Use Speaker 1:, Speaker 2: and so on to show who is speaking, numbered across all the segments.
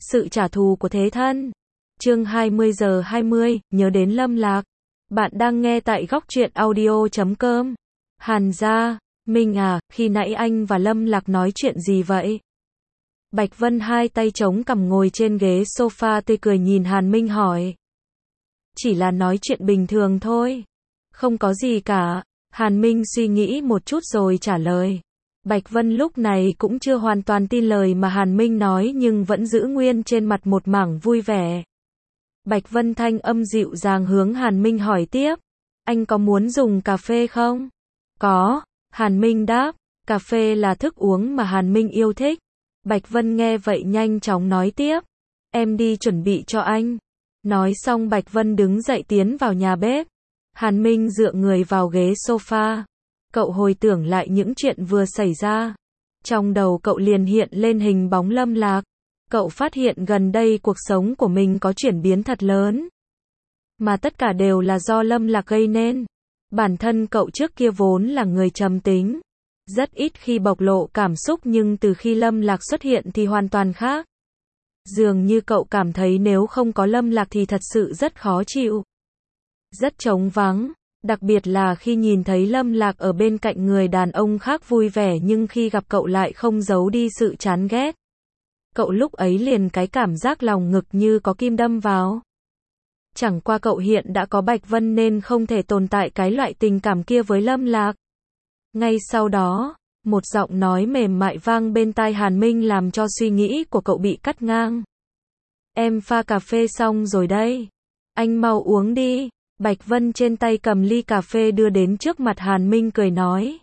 Speaker 1: Sự trả thù của thế thân. Chương 20:20, nhớ đến Lâm Lạc. Bạn đang nghe tại góc truyện audio.com. Hàn gia, Minh à, khi nãy anh và Lâm Lạc nói chuyện gì vậy? Bạch Vân hai tay chống cằm ngồi trên ghế sofa tươi cười nhìn Hàn Minh hỏi. Chỉ là nói chuyện bình thường thôi. Không có gì cả. Hàn Minh suy nghĩ một chút rồi trả lời. Bạch Vân lúc này cũng chưa hoàn toàn tin lời mà Hàn Minh nói nhưng vẫn giữ nguyên trên mặt một mảng vui vẻ. Bạch Vân thanh âm dịu dàng hướng Hàn Minh hỏi tiếp. Anh có muốn dùng cà phê không? Có, Hàn Minh đáp. Cà phê là thức uống mà Hàn Minh yêu thích. Bạch Vân nghe vậy nhanh chóng nói tiếp. Em đi chuẩn bị cho anh. Nói xong Bạch Vân đứng dậy tiến vào nhà bếp. Hàn Minh dựa người vào ghế sofa. Cậu hồi tưởng lại những chuyện vừa xảy ra. Trong đầu cậu liền hiện lên hình bóng Lâm Lạc. Cậu phát hiện gần đây cuộc sống của mình có chuyển biến thật lớn. Mà tất cả đều là do Lâm Lạc gây nên. Bản thân cậu trước kia vốn là người trầm tính. Rất ít khi bộc lộ cảm xúc nhưng từ khi Lâm Lạc xuất hiện thì hoàn toàn khác. Dường như cậu cảm thấy nếu không có Lâm Lạc thì thật sự rất khó chịu. Rất trống vắng. Đặc biệt là khi nhìn thấy Lâm Lạc ở bên cạnh người đàn ông khác vui vẻ nhưng khi gặp cậu lại không giấu đi sự chán ghét. Cậu lúc ấy liền cái cảm giác lòng ngực như có kim đâm vào. Chẳng qua cậu hiện đã có Bạch Vân nên không thể tồn tại cái loại tình cảm kia với Lâm Lạc. Ngay sau đó, một giọng nói mềm mại vang bên tai Hàn Minh làm cho suy nghĩ của cậu bị cắt ngang. Em pha cà phê xong rồi đây. Anh mau uống đi. Bạch Vân trên tay cầm ly cà phê đưa đến trước mặt Hàn Minh cười nói.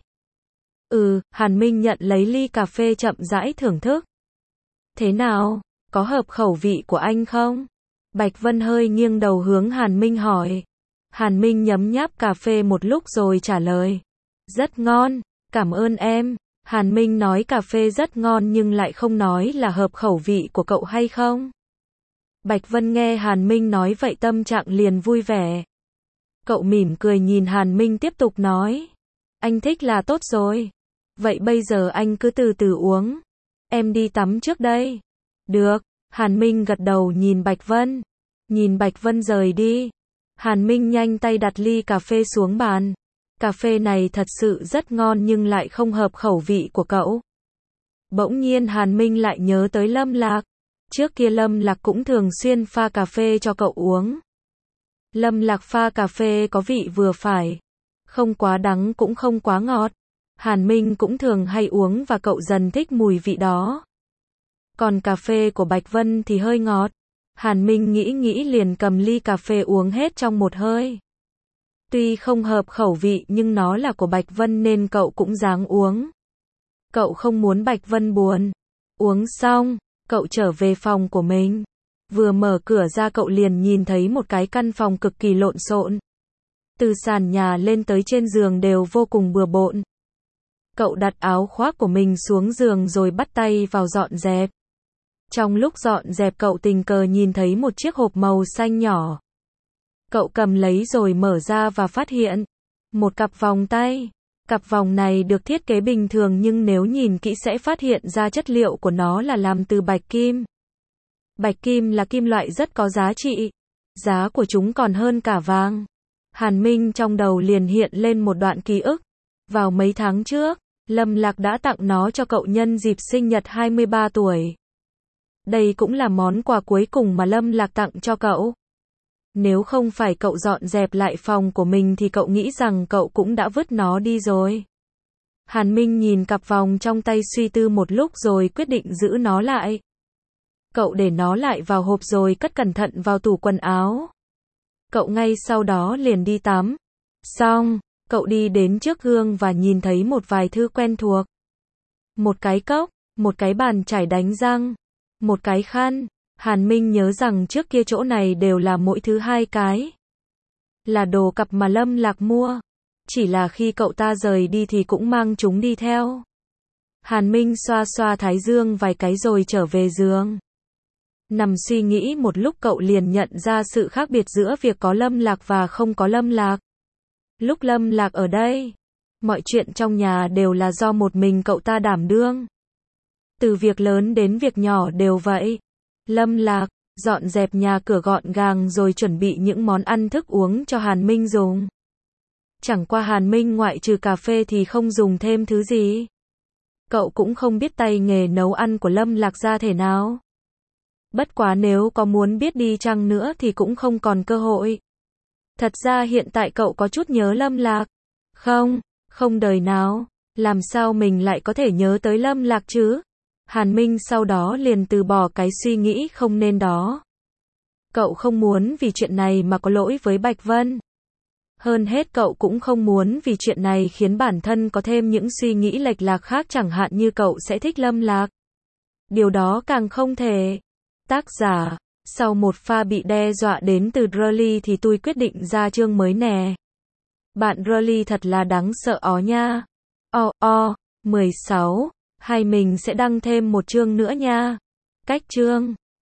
Speaker 1: Hàn Minh nhận lấy ly cà phê chậm rãi thưởng thức. Thế nào, có hợp khẩu vị của anh không? Bạch Vân hơi nghiêng đầu hướng Hàn Minh hỏi. Hàn Minh nhấm nháp cà phê một lúc rồi trả lời. Rất ngon, cảm ơn em. Hàn Minh nói cà phê rất ngon nhưng lại không nói là hợp khẩu vị của cậu hay không. Bạch Vân nghe Hàn Minh nói vậy tâm trạng liền vui vẻ. Cậu mỉm cười nhìn Hàn Minh tiếp tục nói. Anh thích là tốt rồi. Vậy bây giờ anh cứ từ từ uống. Em đi tắm trước đây. Được. Hàn Minh gật đầu nhìn Bạch Vân. Nhìn Bạch Vân rời đi. Hàn Minh nhanh tay đặt ly cà phê xuống bàn. Cà phê này thật sự rất ngon nhưng lại không hợp khẩu vị của cậu. Bỗng nhiên Hàn Minh lại nhớ tới Lâm Lạc. Trước kia Lâm Lạc cũng thường xuyên pha cà phê cho cậu uống. Lâm Lạc pha cà phê có vị vừa phải. Không quá đắng cũng không quá ngọt. Hàn Minh cũng thường hay uống và cậu dần thích mùi vị đó. Còn cà phê của Bạch Vân thì hơi ngọt. Hàn Minh nghĩ liền cầm ly cà phê uống hết trong một hơi. Tuy không hợp khẩu vị nhưng nó là của Bạch Vân nên cậu cũng ráng uống. Cậu không muốn Bạch Vân buồn. Uống xong, cậu trở về phòng của mình. Vừa mở cửa ra cậu liền nhìn thấy một cái căn phòng cực kỳ lộn xộn. Từ sàn nhà lên tới trên giường đều vô cùng bừa bộn. Cậu đặt áo khoác của mình xuống giường rồi bắt tay vào dọn dẹp. Trong lúc dọn dẹp cậu tình cờ nhìn thấy một chiếc hộp màu xanh nhỏ. Cậu cầm lấy rồi mở ra và phát hiện một cặp vòng tay. Cặp vòng này được thiết kế bình thường nhưng nếu nhìn kỹ sẽ phát hiện ra chất liệu của nó là làm từ bạch kim. Bạch kim là kim loại rất có giá trị. Giá của chúng còn hơn cả vàng. Hàn Minh trong đầu liền hiện lên một đoạn ký ức. Vào mấy tháng trước, Lâm Lạc đã tặng nó cho cậu nhân dịp sinh nhật 23 tuổi. Đây cũng là món quà cuối cùng mà Lâm Lạc tặng cho cậu. Nếu không phải cậu dọn dẹp lại phòng của mình thì cậu nghĩ rằng cậu cũng đã vứt nó đi rồi. Hàn Minh nhìn cặp vòng trong tay suy tư một lúc rồi quyết định giữ nó lại. Cậu để nó lại vào hộp rồi cất cẩn thận vào tủ quần áo. Cậu ngay sau đó liền đi tắm. Xong, cậu đi đến trước gương và nhìn thấy một vài thứ quen thuộc. Một cái cốc, một cái bàn chải đánh răng, một cái khăn. Hàn Minh nhớ rằng trước kia chỗ này đều là mỗi thứ 2 cái. Là đồ cặp mà Lâm Lạc mua. Chỉ là khi cậu ta rời đi thì cũng mang chúng đi theo. Hàn Minh xoa xoa thái dương vài cái rồi trở về giường. Nằm suy nghĩ một lúc cậu liền nhận ra sự khác biệt giữa việc có Lâm Lạc và không có Lâm Lạc. Lúc Lâm Lạc ở đây, mọi chuyện trong nhà đều là do một mình cậu ta đảm đương. Từ việc lớn đến việc nhỏ đều vậy. Lâm Lạc dọn dẹp nhà cửa gọn gàng rồi chuẩn bị những món ăn thức uống cho Hàn Minh dùng. Chẳng qua Hàn Minh ngoại trừ cà phê thì không dùng thêm thứ gì. Cậu cũng không biết tay nghề nấu ăn của Lâm Lạc ra thể nào. Bất quá nếu có muốn biết đi chăng nữa thì cũng không còn cơ hội. Thật ra hiện tại cậu có chút nhớ Lâm Lạc. Không đời nào. Làm sao mình lại có thể nhớ tới Lâm Lạc chứ? Hàn Minh sau đó liền từ bỏ cái suy nghĩ không nên đó. Cậu không muốn vì chuyện này mà có lỗi với Bạch Vân. Hơn hết cậu cũng không muốn vì chuyện này khiến bản thân có thêm những suy nghĩ lệch lạc khác, chẳng hạn như cậu sẽ thích Lâm Lạc. Điều đó càng không thể. Tác giả, sau một pha bị đe dọa đến từ Rally thì tôi quyết định ra chương mới nè. Bạn Rally thật là đáng sợ ó nha. 16, hay mình sẽ đăng thêm một chương nữa nha. Cách chương